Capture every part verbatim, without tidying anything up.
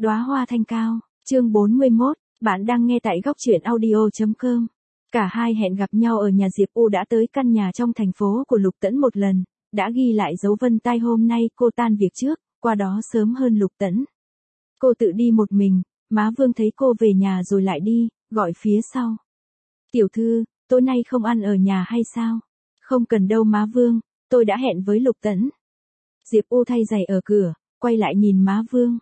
Đóa hoa thanh cao, chương bốn mươi mốt, bạn đang nghe tại góc truyện audio chấm com. Cả hai hẹn gặp nhau ở nhà Diệp U đã tới căn nhà trong thành phố của Lục Tẫn một lần, đã ghi lại dấu vân tay hôm nay cô tan việc trước, qua đó sớm hơn Lục Tẫn. Cô tự đi một mình, má Vương thấy cô về nhà rồi lại đi, gọi phía sau. Tiểu thư, tối nay không ăn ở nhà hay sao? Không cần đâu má Vương, tôi đã hẹn với Lục Tẫn. Diệp U thay giày ở cửa, quay lại nhìn má Vương.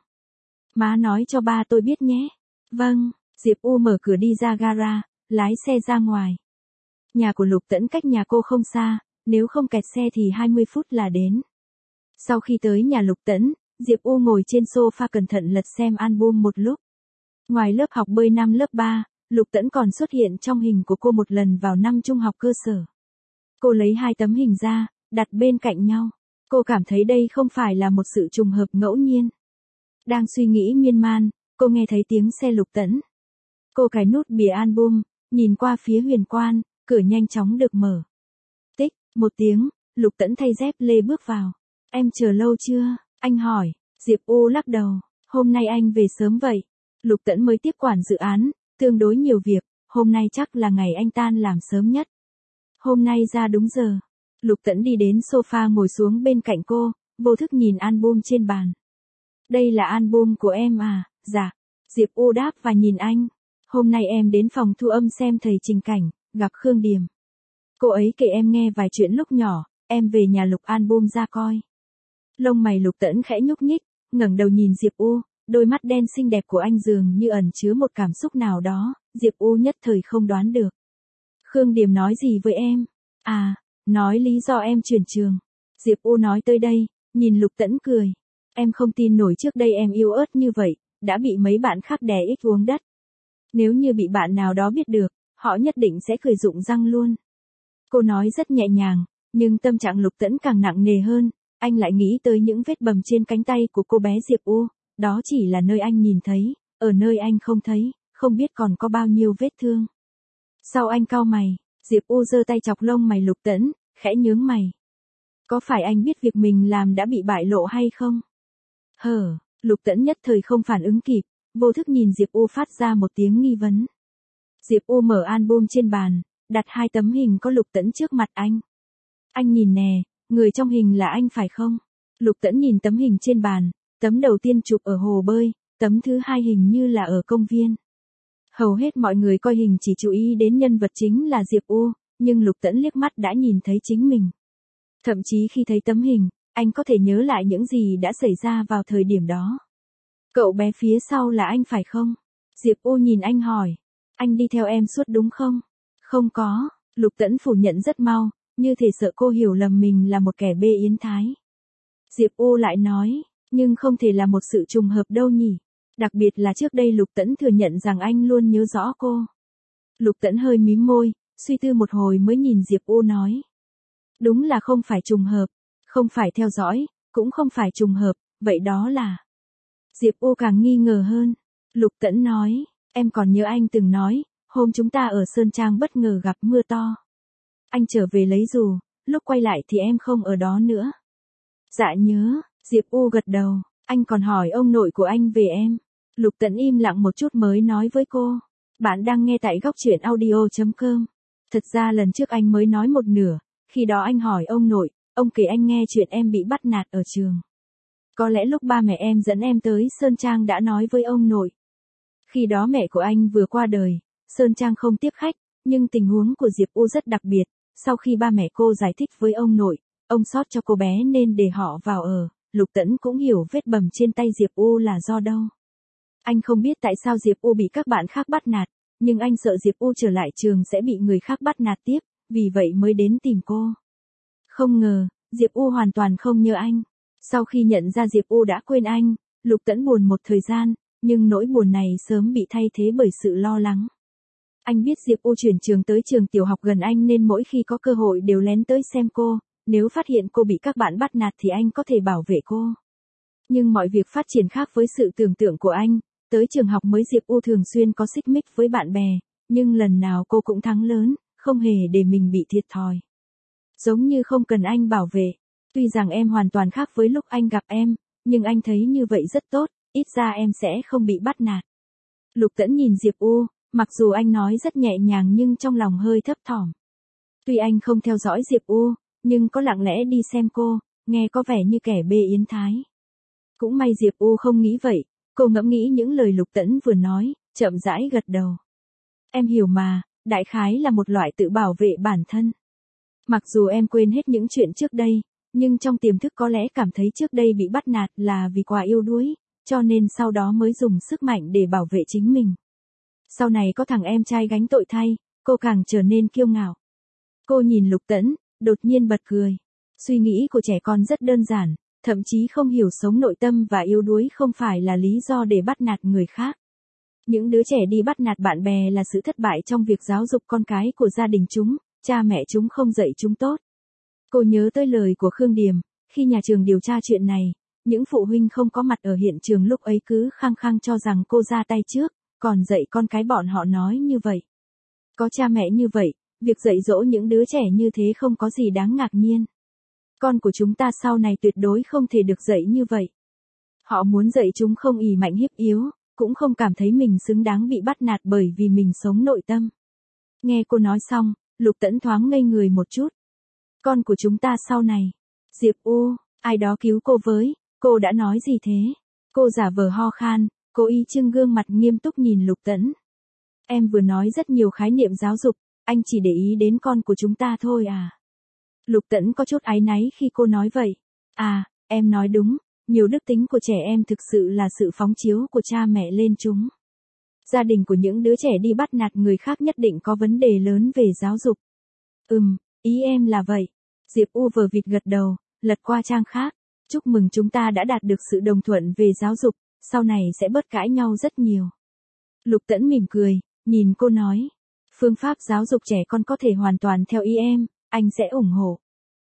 Má nói cho ba tôi biết nhé. Vâng, Diệp U mở cửa đi ra gara, lái xe ra ngoài. Nhà của Lục Tẫn cách nhà cô không xa, nếu không kẹt xe thì hai mươi phút là đến. Sau khi tới nhà Lục Tẫn, Diệp U ngồi trên sofa cẩn thận lật xem album một lúc. Ngoài lớp học bơi năm lớp ba, Lục Tẫn còn xuất hiện trong hình của cô một lần vào năm trung học cơ sở. Cô lấy hai tấm hình ra, đặt bên cạnh nhau. Cô cảm thấy đây không phải là một sự trùng hợp ngẫu nhiên. Đang suy nghĩ miên man, cô nghe thấy tiếng xe Lục Tẫn. Cô cài nút bìa album, nhìn qua phía huyền quan, cửa nhanh chóng được mở. Tích, một tiếng, Lục Tẫn thay dép lê bước vào. Em chờ lâu chưa? Anh hỏi. Diệp U lắc đầu. Hôm nay anh về sớm vậy. Lục Tẫn mới tiếp quản dự án, tương đối nhiều việc, hôm nay chắc là ngày anh tan làm sớm nhất. Hôm nay ra đúng giờ. Lục Tẫn đi đến sofa ngồi xuống bên cạnh cô, vô thức nhìn album trên bàn. Đây là album của em à? Dạ. Diệp U đáp và nhìn anh. Hôm nay em đến phòng thu âm xem thầy Trình Cảnh, gặp Khương Điềm. Cô ấy kể em nghe vài chuyện lúc nhỏ, em về nhà lục album ra coi. Lông mày Lục Tẫn khẽ nhúc nhích, ngẩng đầu nhìn Diệp U, đôi mắt đen xinh đẹp của anh dường như ẩn chứa một cảm xúc nào đó, Diệp U nhất thời không đoán được. Khương Điềm nói gì với em? À, nói lý do em chuyển trường. Diệp U nói tới đây, nhìn Lục Tẫn cười. Em không tin nổi trước đây em yếu ớt như vậy, đã bị mấy bạn khác đè ích uống đất. Nếu như bị bạn nào đó biết được, họ nhất định sẽ cười rụng răng luôn. Cô nói rất nhẹ nhàng, nhưng tâm trạng Lục Tẫn càng nặng nề hơn, anh lại nghĩ tới những vết bầm trên cánh tay của cô bé Diệp U, đó chỉ là nơi anh nhìn thấy, ở nơi anh không thấy, không biết còn có bao nhiêu vết thương. Sau anh cau mày, Diệp U giơ tay chọc lông mày Lục Tẫn, khẽ nhướng mày. Có phải anh biết việc mình làm đã bị bại lộ hay không? Hờ, Lục Tẫn nhất thời không phản ứng kịp, vô thức nhìn Diệp U phát ra một tiếng nghi vấn. Diệp U mở album trên bàn, đặt hai tấm hình có Lục Tẫn trước mặt anh. Anh nhìn nè, người trong hình là anh phải không? Lục Tẫn nhìn tấm hình trên bàn, tấm đầu tiên chụp ở hồ bơi, tấm thứ hai hình như là ở công viên. Hầu hết mọi người coi hình chỉ chú ý đến nhân vật chính là Diệp U, nhưng Lục Tẫn liếc mắt đã nhìn thấy chính mình. Thậm chí khi thấy tấm hình, anh có thể nhớ lại những gì đã xảy ra vào thời điểm đó. Cậu bé phía sau là anh phải không? Diệp U nhìn anh hỏi. Anh đi theo em suốt đúng không? Không có, Lục Tẫn phủ nhận rất mau, như thể sợ cô hiểu lầm mình là một kẻ bê yến thái. Diệp U lại nói, nhưng không thể là một sự trùng hợp đâu nhỉ. Đặc biệt là trước đây Lục Tẫn thừa nhận rằng anh luôn nhớ rõ cô. Lục Tẫn hơi mím môi, suy tư một hồi mới nhìn Diệp U nói. Đúng là không phải trùng hợp, không phải theo dõi, cũng không phải trùng hợp, vậy đó là... Diệp U càng nghi ngờ hơn. Lục Tẫn nói, em còn nhớ anh từng nói, hôm chúng ta ở Sơn Trang bất ngờ gặp mưa to. Anh trở về lấy dù, lúc quay lại thì em không ở đó nữa. Dạ nhớ, Diệp U gật đầu, anh còn hỏi ông nội của anh về em. Lục Tẫn im lặng một chút mới nói với cô. Bạn đang nghe tại góc truyện audio chấm com. Thật ra lần trước anh mới nói một nửa, khi đó anh hỏi ông nội, ông kể anh nghe chuyện em bị bắt nạt ở trường. Có lẽ lúc ba mẹ em dẫn em tới Sơn Trang đã nói với ông nội. Khi đó mẹ của anh vừa qua đời, Sơn Trang không tiếp khách, nhưng tình huống của Diệp U rất đặc biệt. Sau khi ba mẹ cô giải thích với ông nội, ông xót cho cô bé nên để họ vào ở, Lục Tẫn cũng hiểu vết bầm trên tay Diệp U là do đâu. Anh không biết tại sao Diệp U bị các bạn khác bắt nạt, nhưng anh sợ Diệp U trở lại trường sẽ bị người khác bắt nạt tiếp, vì vậy mới đến tìm cô. Không ngờ, Diệp U hoàn toàn không nhớ anh. Sau khi nhận ra Diệp U đã quên anh, Lục Tẫn buồn một thời gian, nhưng nỗi buồn này sớm bị thay thế bởi sự lo lắng. Anh biết Diệp U chuyển trường tới trường tiểu học gần anh nên mỗi khi có cơ hội đều lén tới xem cô, nếu phát hiện cô bị các bạn bắt nạt thì anh có thể bảo vệ cô. Nhưng mọi việc phát triển khác với sự tưởng tượng của anh, tới trường học mới Diệp U thường xuyên có xích mích với bạn bè, nhưng lần nào cô cũng thắng lớn, không hề để mình bị thiệt thòi. Giống như không cần anh bảo vệ. Tuy rằng em hoàn toàn khác với lúc anh gặp em, nhưng anh thấy như vậy rất tốt, ít ra em sẽ không bị bắt nạt. Lục Tẫn nhìn Diệp U, mặc dù anh nói rất nhẹ nhàng nhưng trong lòng hơi thấp thỏm. Tuy anh không theo dõi Diệp U, nhưng có lặng lẽ đi xem cô, nghe có vẻ như kẻ bê yến thái. Cũng may Diệp U không nghĩ vậy, cô ngẫm nghĩ những lời Lục Tẫn vừa nói, chậm rãi gật đầu. Em hiểu mà, đại khái là một loại tự bảo vệ bản thân. Mặc dù em quên hết những chuyện trước đây, nhưng trong tiềm thức có lẽ cảm thấy trước đây bị bắt nạt là vì quá yếu đuối, cho nên sau đó mới dùng sức mạnh để bảo vệ chính mình. Sau này có thằng em trai gánh tội thay, cô càng trở nên kiêu ngạo. Cô nhìn Lục Tẫn, đột nhiên bật cười. Suy nghĩ của trẻ con rất đơn giản, thậm chí không hiểu sống nội tâm và yếu đuối không phải là lý do để bắt nạt người khác. Những đứa trẻ đi bắt nạt bạn bè là sự thất bại trong việc giáo dục con cái của gia đình chúng, cha mẹ chúng không dạy chúng tốt. Cô nhớ tới lời của Khương Điềm, khi nhà trường điều tra chuyện này, những phụ huynh không có mặt ở hiện trường lúc ấy cứ khăng khăng cho rằng cô ra tay trước, còn dạy con cái bọn họ nói như vậy. Có cha mẹ như vậy, việc dạy dỗ những đứa trẻ như thế không có gì đáng ngạc nhiên. Con của chúng ta sau này tuyệt đối không thể được dạy như vậy. Họ muốn dạy chúng không ỷ mạnh hiếp yếu, cũng không cảm thấy mình xứng đáng bị bắt nạt bởi vì mình sống nội tâm. Nghe cô nói xong, Lục Tẫn thoáng ngây người một chút. Con của chúng ta sau này. Diệp U, ai đó cứu cô với, cô đã nói gì thế? Cô giả vờ ho khan, cố ý trưng gương mặt nghiêm túc nhìn Lục Tẫn. Em vừa nói rất nhiều khái niệm giáo dục, anh chỉ để ý đến con của chúng ta thôi à? Lục Tẫn có chút áy náy khi cô nói vậy. À, em nói đúng, nhiều đức tính của trẻ em thực sự là sự phóng chiếu của cha mẹ lên chúng. Gia đình của những đứa trẻ đi bắt nạt người khác nhất định có vấn đề lớn về giáo dục. Ừm, ý em là vậy. Diệp U vờ vịt gật đầu, lật qua trang khác. Chúc mừng chúng ta đã đạt được sự đồng thuận về giáo dục, sau này sẽ bớt cãi nhau rất nhiều. Lục Tẫn mỉm cười, nhìn cô nói. Phương pháp giáo dục trẻ con có thể hoàn toàn theo ý em, anh sẽ ủng hộ.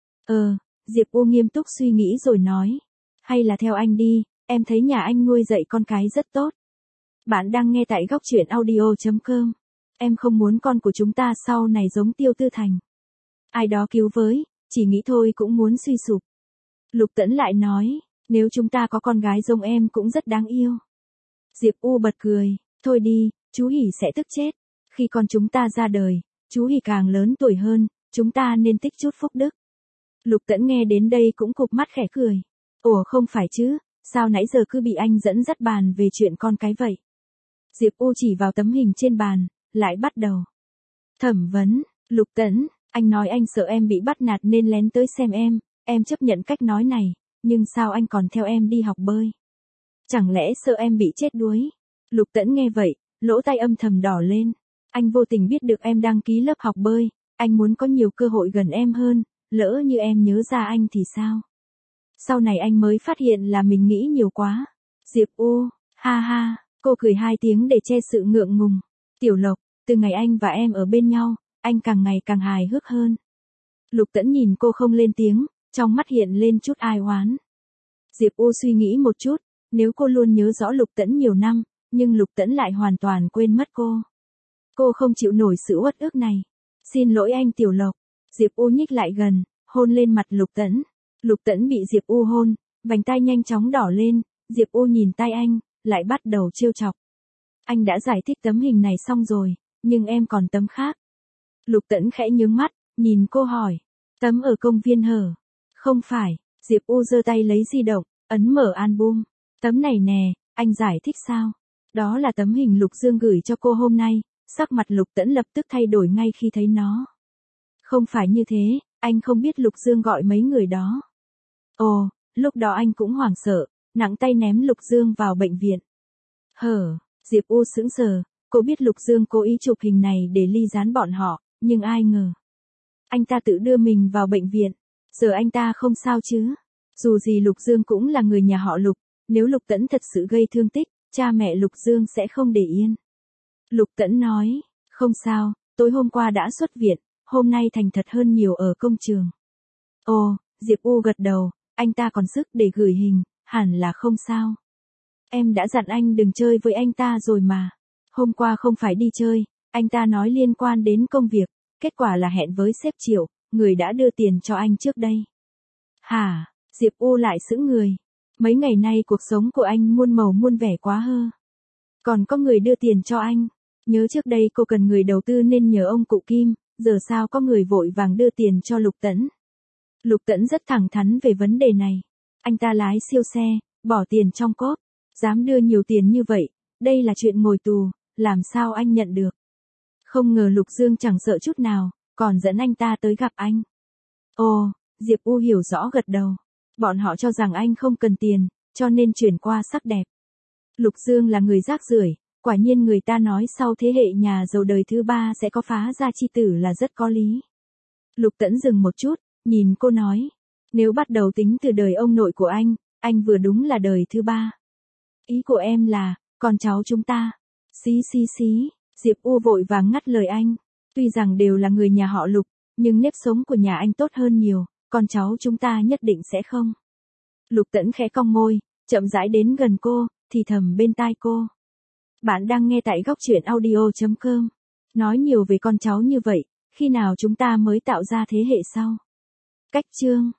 Ờ, Diệp U nghiêm túc suy nghĩ rồi nói. Hay là theo anh đi, em thấy nhà anh nuôi dạy con cái rất tốt. Bạn đang nghe tại góc truyện audio chấm com. Em không muốn con của chúng ta sau này giống Tiêu Tư Thành. Ai đó cứu với, chỉ nghĩ thôi cũng muốn suy sụp. Lục Tẫn lại nói, nếu chúng ta có con gái giống em cũng rất đáng yêu. Diệp U bật cười, thôi đi, chú Hỷ sẽ tức chết. Khi con chúng ta ra đời, chú Hỷ càng lớn tuổi hơn, chúng ta nên tích chút phúc đức. Lục Tẫn nghe đến đây cũng cụp mắt khẽ cười. Ủa không phải chứ, sao nãy giờ cứ bị anh dẫn dắt bàn về chuyện con cái vậy? Diệp U chỉ vào tấm hình trên bàn, lại bắt đầu. Thẩm vấn, Lục Tẫn, anh nói anh sợ em bị bắt nạt nên lén tới xem em, em chấp nhận cách nói này, nhưng sao anh còn theo em đi học bơi? Chẳng lẽ sợ em bị chết đuối? Lục Tẫn nghe vậy, lỗ tai âm thầm đỏ lên. Anh vô tình biết được em đăng ký lớp học bơi, anh muốn có nhiều cơ hội gần em hơn, lỡ như em nhớ ra anh thì sao? Sau này anh mới phát hiện là mình nghĩ nhiều quá. Diệp U, ha ha, cô cười hai tiếng để che sự ngượng ngùng. Tiểu Lộc, từ ngày anh và em ở bên nhau, anh càng ngày càng hài hước hơn. Lục Tẫn nhìn cô không lên tiếng, trong mắt hiện lên chút ai oán. Diệp U suy nghĩ một chút, nếu cô luôn nhớ rõ Lục Tẫn nhiều năm, nhưng Lục Tẫn lại hoàn toàn quên mất cô. Cô không chịu nổi sự uất ức này. Xin lỗi anh Tiểu Lộc. Diệp U nhích lại gần, hôn lên mặt Lục Tẫn. Lục Tẫn bị Diệp U hôn, vành tai nhanh chóng đỏ lên, Diệp U nhìn tay anh, lại bắt đầu trêu chọc. Anh đã giải thích tấm hình này xong rồi, nhưng em còn tấm khác. Lục Tẫn khẽ nhướng mắt, nhìn cô hỏi. Tấm ở công viên hở? Không phải, Diệp U giơ tay lấy di động, ấn mở album. Tấm này nè, anh giải thích sao? Đó là tấm hình Lục Dương gửi cho cô hôm nay, sắc mặt Lục Tẫn lập tức thay đổi ngay khi thấy nó. Không phải như thế, anh không biết Lục Dương gọi mấy người đó. Ồ, lúc đó anh cũng hoảng sợ, nặng tay ném Lục Dương vào bệnh viện. Hở, Diệp U sững sờ, cô biết Lục Dương cố ý chụp hình này để ly gián bọn họ, nhưng ai ngờ. Anh ta tự đưa mình vào bệnh viện, giờ anh ta không sao chứ. Dù gì Lục Dương cũng là người nhà họ Lục, nếu Lục Tẫn thật sự gây thương tích, cha mẹ Lục Dương sẽ không để yên. Lục Tẫn nói, không sao, tối hôm qua đã xuất viện, hôm nay thành thật hơn nhiều ở công trường. Ồ, Diệp U gật đầu, anh ta còn sức để gửi hình, hẳn là không sao. Em đã dặn anh đừng chơi với anh ta rồi mà. Hôm qua không phải đi chơi, anh ta nói liên quan đến công việc, kết quả là hẹn với sếp Triệu, người đã đưa tiền cho anh trước đây. Hả, Diệp U lại sững người. Mấy ngày nay cuộc sống của anh muôn màu muôn vẻ quá hơ. Còn có người đưa tiền cho anh. Nhớ trước đây cô cần người đầu tư nên nhờ ông cụ Kim, giờ sao có người vội vàng đưa tiền cho Lục Tẫn. Lục Tẫn rất thẳng thắn về vấn đề này. Anh ta lái siêu xe, bỏ tiền trong cốp, dám đưa nhiều tiền như vậy, đây là chuyện ngồi tù, làm sao anh nhận được. Không ngờ Lục Dương chẳng sợ chút nào, còn dẫn anh ta tới gặp anh. Ồ, Diệp U hiểu rõ gật đầu. Bọn họ cho rằng anh không cần tiền, cho nên chuyển qua sắc đẹp. Lục Dương là người rác rưởi, quả nhiên người ta nói sau thế hệ nhà giàu đời thứ ba sẽ có phá gia chi tử là rất có lý. Lục Tẫn dừng một chút, nhìn cô nói. Nếu bắt đầu tính từ đời ông nội của anh, anh vừa đúng là đời thứ ba. Ý của em là, con cháu chúng ta. Xí xí xí, Diệp U vội vàng ngắt lời anh. Tuy rằng đều là người nhà họ Lục, nhưng nếp sống của nhà anh tốt hơn nhiều, con cháu chúng ta nhất định sẽ không. Lục Tẫn khẽ cong môi, chậm rãi đến gần cô, thì thầm bên tai cô. Bạn đang nghe tại góc truyện audio chấm com. Nói nhiều về con cháu như vậy, khi nào chúng ta mới tạo ra thế hệ sau? Cách chương